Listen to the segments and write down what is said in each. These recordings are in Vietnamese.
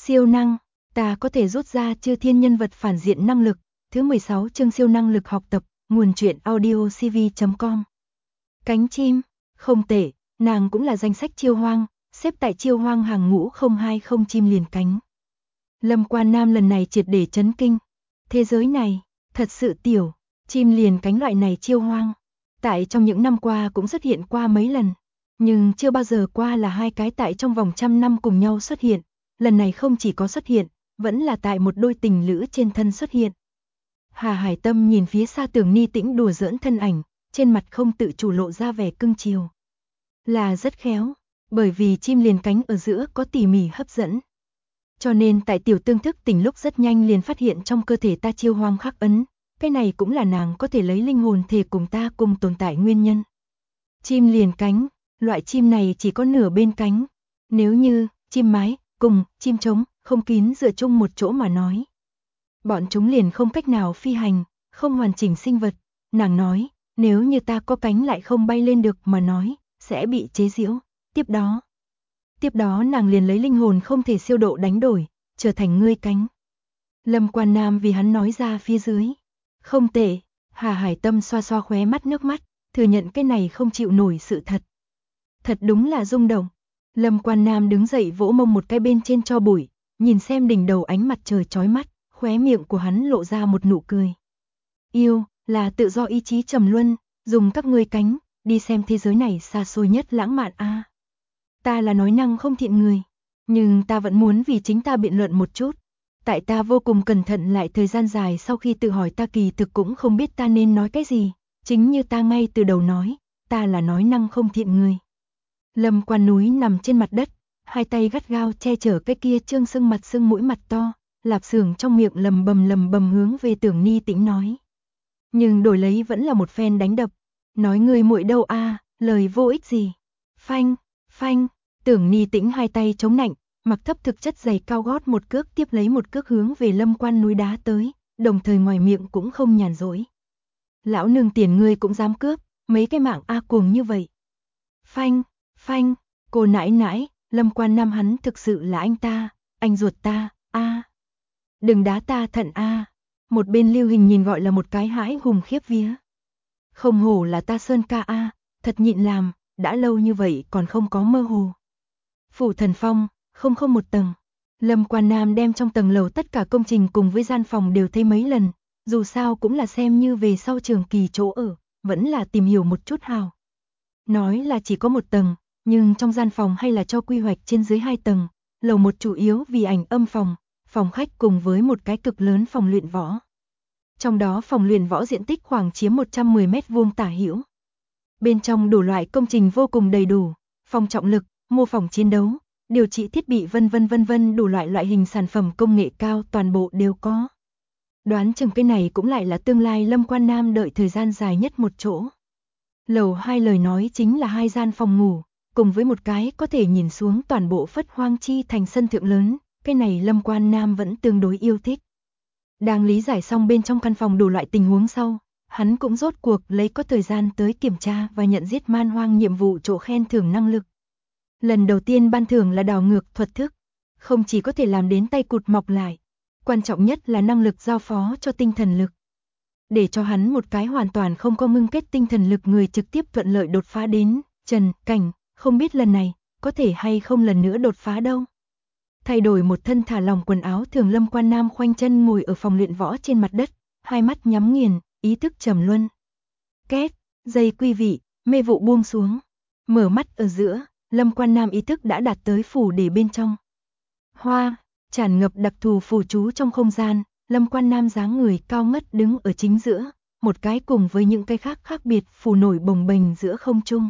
Siêu năng, ta có thể rút ra chư thiên nhân vật phản diện năng lực. Thứ 16 chương siêu năng lực học tập, nguồn truyện audiocv.com. Cánh chim, không tệ, nàng cũng là danh sách chiêu hoang, xếp tại chiêu hoang hàng ngũ 020 chim liền cánh. Lâm Quan Nam lần này triệt để chấn kinh. Thế giới này, thật sự tiểu, chim liền cánh loại này chiêu hoang. Tại trong những năm qua cũng xuất hiện qua mấy lần, nhưng chưa bao giờ qua là hai cái tại trong vòng 100 năm cùng nhau xuất hiện. Lần này không chỉ có xuất hiện, vẫn là tại một đôi tình lữ trên thân xuất hiện. Hà Hải Tâm nhìn phía xa Tưởng Ni Tĩnh đùa giỡn thân ảnh, trên mặt không tự chủ lộ ra vẻ cưng chiều. Là rất khéo, bởi vì chim liền cánh ở giữa có tỉ mỉ hấp dẫn. Cho nên tại tiểu tương thức tỉnh lúc rất nhanh liền phát hiện trong cơ thể ta chiêu hoang khắc ấn, cái này cũng là nàng có thể lấy linh hồn thể cùng ta cùng tồn tại nguyên nhân. Chim liền cánh, loại chim này chỉ có nửa bên cánh, nếu như chim mái cùng chim trống không kín dựa chung một chỗ mà nói, bọn chúng liền không cách nào phi hành, không hoàn chỉnh sinh vật. Nàng nói, nếu như ta có cánh lại không bay lên được mà nói, sẽ bị chế giễu. Tiếp đó nàng liền lấy linh hồn không thể siêu độ đánh đổi, trở thành ngươi cánh. Lâm Quan Nam vì hắn nói ra phía dưới. Không tệ, Hà Hải Tâm xoa xoa khóe mắt nước mắt, thừa nhận cái này không chịu nổi sự thật. Thật đúng là rung động. Lâm Quan Nam đứng dậy vỗ mông một cái bên trên cho bụi, nhìn xem đỉnh đầu ánh mặt trời chói mắt, khóe miệng của hắn lộ ra một nụ cười. Yêu, là tự do ý chí trầm luân, dùng các ngươi cánh, đi xem thế giới này xa xôi nhất lãng mạn a. Ta là nói năng không thiện người, nhưng ta vẫn muốn vì chính ta biện luận một chút. Tại ta vô cùng cẩn thận lại thời gian dài sau khi tự hỏi ta kỳ thực cũng không biết ta nên nói cái gì, chính như ta ngay từ đầu nói, ta là nói năng không thiện người. Lâm Quan Núi nằm trên mặt đất, hai tay gắt gao che chở cái kia trương sưng mặt sưng mũi mặt to, Lạp Xưởng trong miệng lầm bầm hướng về Tưởng Ni Tĩnh nói. Nhưng đổi lấy vẫn là một phen đánh đập, nói người muội đâu a, lời vô ích gì. Phanh, phanh, Tưởng Ni Tĩnh hai tay chống nạnh, mặc thấp thực chất giày cao gót một cước tiếp lấy một cước hướng về Lâm Quan Núi đá tới, đồng thời ngoài miệng cũng không nhàn rỗi. Lão nương tiền ngươi cũng dám cướp, mấy cái mạng a cuồng như vậy. Phanh, phanh, cô nãi nãi, Lâm Quan Nam hắn thực sự là anh ta, anh ruột ta, a. Đừng đá ta thận a. Một bên Lưu Hình nhìn gọi là một cái hãi hùng khiếp vía. Không hổ là ta Sơn ca a, thật nhịn làm, đã lâu như vậy còn không có mơ hồ. Phủ Thần Phong, 001 tầng. Lâm Quan Nam đem trong tầng lầu tất cả công trình cùng với gian phòng đều thấy mấy lần, dù sao cũng là xem như về sau trường kỳ chỗ ở, vẫn là tìm hiểu một chút hào. Nói là chỉ có một tầng, nhưng trong gian phòng hay là cho quy hoạch trên dưới 2 tầng, lầu 1 chủ yếu vì ảnh âm phòng, phòng khách cùng với một cái cực lớn phòng luyện võ. Trong đó phòng luyện võ diện tích khoảng chiếm 110 mét vuông tả hữu. Bên trong đủ loại công trình vô cùng đầy đủ, phòng trọng lực, mô phỏng chiến đấu, điều trị thiết bị vân vân đủ loại hình sản phẩm công nghệ cao toàn bộ đều có. Đoán chừng cái này cũng lại là tương lai Lâm Quan Nam đợi thời gian dài nhất một chỗ. Lầu 2 lời nói chính là 2 gian phòng ngủ, cùng với một cái có thể nhìn xuống toàn bộ Phất Hoang Chi thành sân thượng lớn, cái này Lâm Quan Nam vẫn tương đối yêu thích. Đang lý giải xong bên trong căn phòng đủ loại tình huống sau, hắn cũng rốt cuộc lấy có thời gian tới kiểm tra và nhận giết man hoang nhiệm vụ chỗ khen thưởng năng lực. Lần đầu tiên ban thưởng là đảo ngược thuật thức, không chỉ có thể làm đến tay cụt mọc lại, quan trọng nhất là năng lực giao phó cho tinh thần lực. Để cho hắn một cái hoàn toàn không có ngưng kết tinh thần lực người trực tiếp thuận lợi đột phá đến trần cảnh, không biết lần này có thể hay không lần nữa đột phá đâu. Thay đổi một thân thả lỏng quần áo thường Lâm Quan Nam khoanh chân ngồi ở phòng luyện võ trên mặt đất, hai mắt nhắm nghiền, ý thức trầm luân. Két, dây quy vị, mê vụ buông xuống, mở mắt ở giữa, Lâm Quan Nam ý thức đã đạt tới phủ để bên trong. Hoa, tràn ngập đặc thù phù chú trong không gian, Lâm Quan Nam dáng người cao ngất đứng ở chính giữa, một cái cùng với những cái khác khác biệt phù nổi bồng bềnh giữa không trung.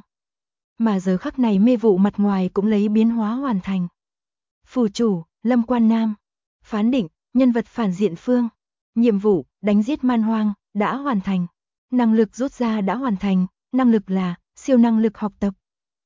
Mà giờ khắc này mê vụ mặt ngoài cũng lấy biến hóa hoàn thành. Phù chủ, Lâm Quan Nam. Phán định, nhân vật phản diện phương. Nhiệm vụ, đánh giết man hoang, đã hoàn thành. Năng lực rút ra đã hoàn thành, năng lực là siêu năng lực học tập.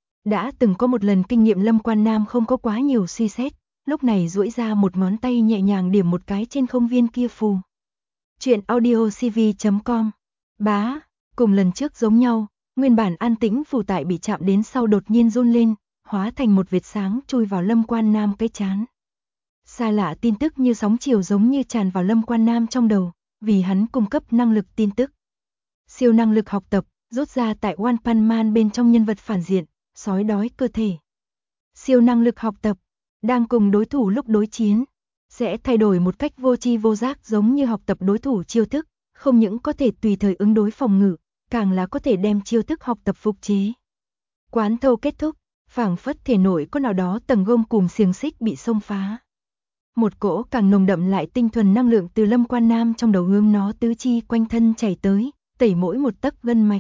Đã từng có một lần kinh nghiệm Lâm Quan Nam không có quá nhiều suy xét, lúc này duỗi ra một ngón tay nhẹ nhàng điểm một cái trên không viên kia phù. Chuyện audiocv.com. Bá, cùng lần trước giống nhau, nguyên bản an tĩnh phù tại bị chạm đến sau đột nhiên run lên, hóa thành một vệt sáng chui vào Lâm Quan Nam cái trán. Xa lạ tin tức như sóng chiều giống như tràn vào Lâm Quan Nam trong đầu, vì hắn cung cấp năng lực tin tức. Siêu năng lực học tập, rút ra tại One Punch Man bên trong nhân vật phản diện, sói đói cơ thể. Siêu năng lực học tập, đang cùng đối thủ lúc đối chiến, sẽ thay đổi một cách vô tri vô giác giống như học tập đối thủ chiêu thức, không những có thể tùy thời ứng đối phòng ngự, càng là có thể đem chiêu thức học tập phục chế. Quán thâu kết thúc, phảng phất thể nội có nào đó tầng gông cùm xiềng xích bị xông phá. Một cỗ càng nồng đậm lại tinh thuần năng lượng từ Lâm Quan Nam trong đầu hướng nó tứ chi quanh thân chảy tới, tẩy mỗi một tấc gân mạch.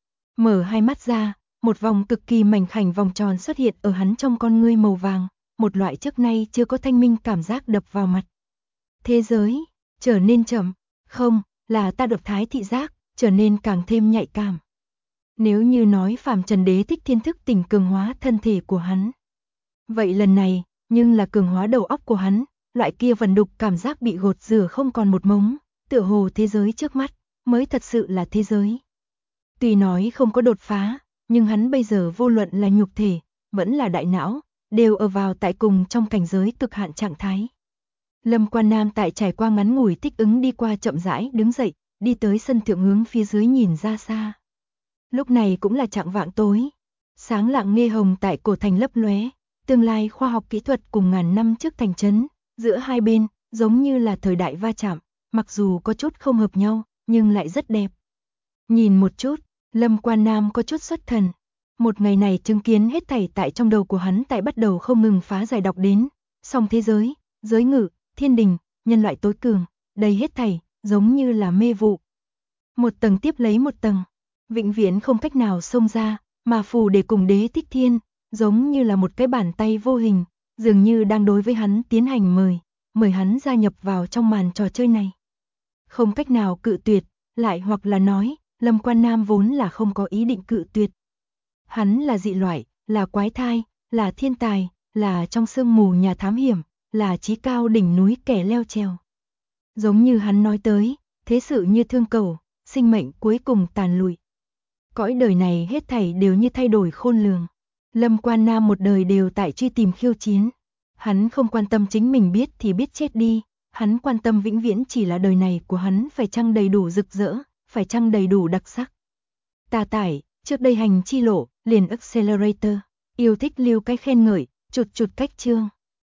Mở hai mắt ra, một vòng cực kỳ mảnh khảnh vòng tròn xuất hiện ở hắn trong con ngươi màu vàng, một loại trước nay chưa có thanh minh cảm giác đập vào mặt. Thế giới trở nên chậm, không, là ta độc thái thị giác, trở nên càng thêm nhạy cảm. Nếu như nói Phàm Trần Đế thích thiên thức tỉnh cường hóa thân thể của hắn, vậy lần này, nhưng là cường hóa đầu óc của hắn, loại kia vần đục cảm giác bị gột rửa không còn một mống, tựa hồ thế giới trước mắt mới thật sự là thế giới. Tuy nói không có đột phá, nhưng hắn bây giờ vô luận là nhục thể, vẫn là đại não, đều ở vào tại cùng trong cảnh giới cực hạn trạng thái. Lâm Quan Nam tại trải qua ngắn ngủi thích ứng đi qua chậm rãi đứng dậy, đi tới sân thượng hướng phía dưới nhìn ra xa. Lúc này cũng là chạng vạng tối, sáng lạng nghe hồng tại cổ thành lấp lóe, tương lai khoa học kỹ thuật cùng ngàn năm trước thành trấn, giữa hai bên, giống như là thời đại va chạm, mặc dù có chút không hợp nhau, nhưng lại rất đẹp. Nhìn một chút, Lâm Quan Nam có chút xuất thần. Một ngày này chứng kiến hết thảy tại trong đầu của hắn tại bắt đầu không ngừng phá giải đọc đến, song thế giới, giới ngự, thiên đình, nhân loại tối cường, đây hết thảy, giống như là mê vụ. Một tầng tiếp lấy một tầng, vĩnh viễn không cách nào xông ra, mà phù để cùng Đế Thích Thiên, giống như là một cái bàn tay vô hình, dường như đang đối với hắn tiến hành mời hắn gia nhập vào trong màn trò chơi này. Không cách nào cự tuyệt, lại hoặc là nói, Lâm Quan Nam vốn là không có ý định cự tuyệt. Hắn là dị loại, là quái thai, là thiên tài, là trong sương mù nhà thám hiểm, là chí cao đỉnh núi kẻ leo trèo. Giống như hắn nói tới, thế sự như thương cầu, sinh mệnh cuối cùng tàn lụi. Cõi đời này hết thảy đều như thay đổi khôn lường. Lâm Quan Nam một đời đều tại truy tìm khiêu chiến. Hắn không quan tâm chính mình biết thì biết chết đi, hắn quan tâm vĩnh viễn chỉ là đời này của hắn phải chăng đầy đủ rực rỡ, phải chăng đầy đủ đặc sắc. Tà tải, trước đây hành chi lộ, liền accelerator, yêu thích lưu cái khen ngợi, chụt cách chương.